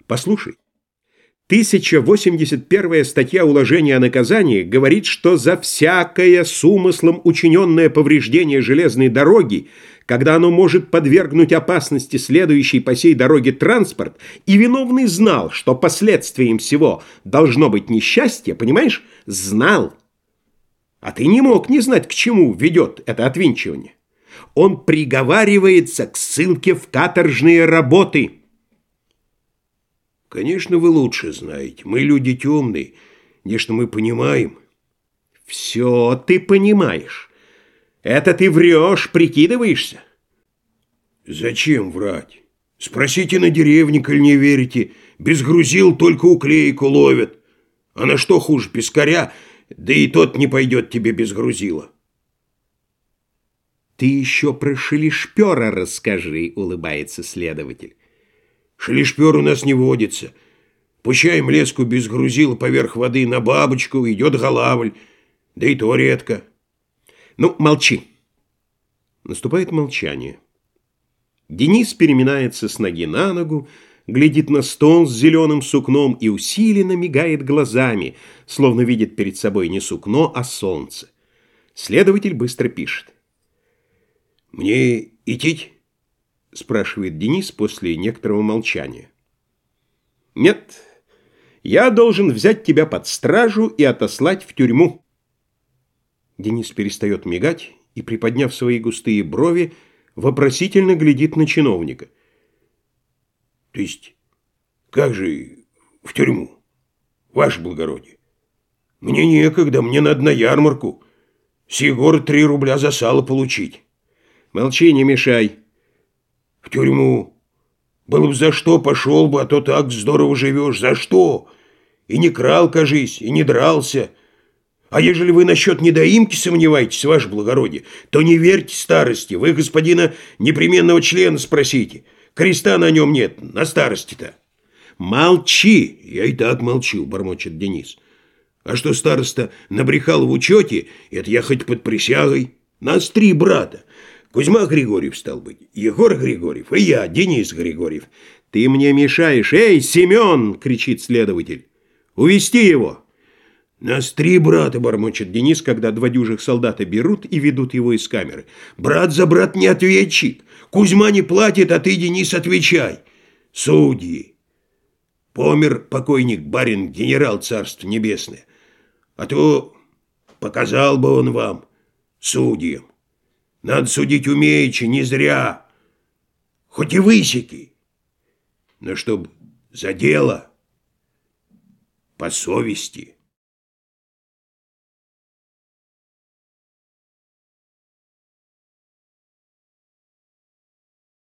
Послушай, 1081 статья уложения о наказании говорит, что за всякое с умыслом учиненное повреждение железной дороги, когда оно может подвергнуть опасности следующий по сей дороге транспорт, и виновный знал, что последствием всего должно быть несчастье, понимаешь, знал. А ты не мог не знать, к чему ведет это отвинчивание. Он приговаривается к ссылке в каторжные работы. Конечно, вы лучше знаете. Мы люди темные. Конечно, мы понимаем. Все ты понимаешь. Это ты врешь, прикидываешься. Зачем врать? Спросите на деревне, коль не верите. Без грузил только уклейку ловят. А на что хуже пескаря, да и тот не пойдет тебе без грузила. Ты еще про шелешпера расскажи, улыбается следователь. Шелешпер у нас не водится. Пущаем леску без грузила поверх воды на бабочку, идет голавль. Да и то редко. Ну, молчи. Наступает молчание. Денис переминается с ноги на ногу, глядит на стол с зеленым сукном и усиленно мигает глазами, словно видит перед собой не сукно, а солнце. Следователь быстро пишет. «Мне идти?» — спрашивает Денис после некоторого молчания. «Нет, я должен взять тебя под стражу и отослать в тюрьму». Денис перестает мигать и, приподняв свои густые брови, вопросительно глядит на чиновника. «То есть, как же в тюрьму, ваше благородие? Мне некогда, мне надо на ярмарку. С Егора 3 рубля за сало получить». «Молчи, не мешай». «В тюрьму? Было бы за что, пошел бы, а то так здорово живешь. За что? И не крал, кажись, и не дрался. А ежели вы насчет недоимки сомневаетесь, ваше благородие, то не верьте старости. Вы господина непременного члена спросите. Креста на нем нет, на старости-то». «Молчи!» «Я и так молчу», — бормочет Денис. «А что староста набрехал в учете, это я хоть под присягой. Нас 3 брата. Кузьма Григорьев, стал быть, Егор Григорьев и я, Денис Григорьев». «Ты мне мешаешь! Эй, Семен!» — кричит следователь. «Увести его!» «Нас 3 брата», — бормочет Денис, когда 2 дюжих солдата берут и ведут его из камеры. «Брат за брат не ответчик. Кузьма не платит, а ты, Денис, отвечай. Судьи. Помер покойник барин генерал царство небесное. А то показал бы он вам, судьям. Надо судить умеючи, не зря. Хоть и высеки. Но чтоб за дело, по совести».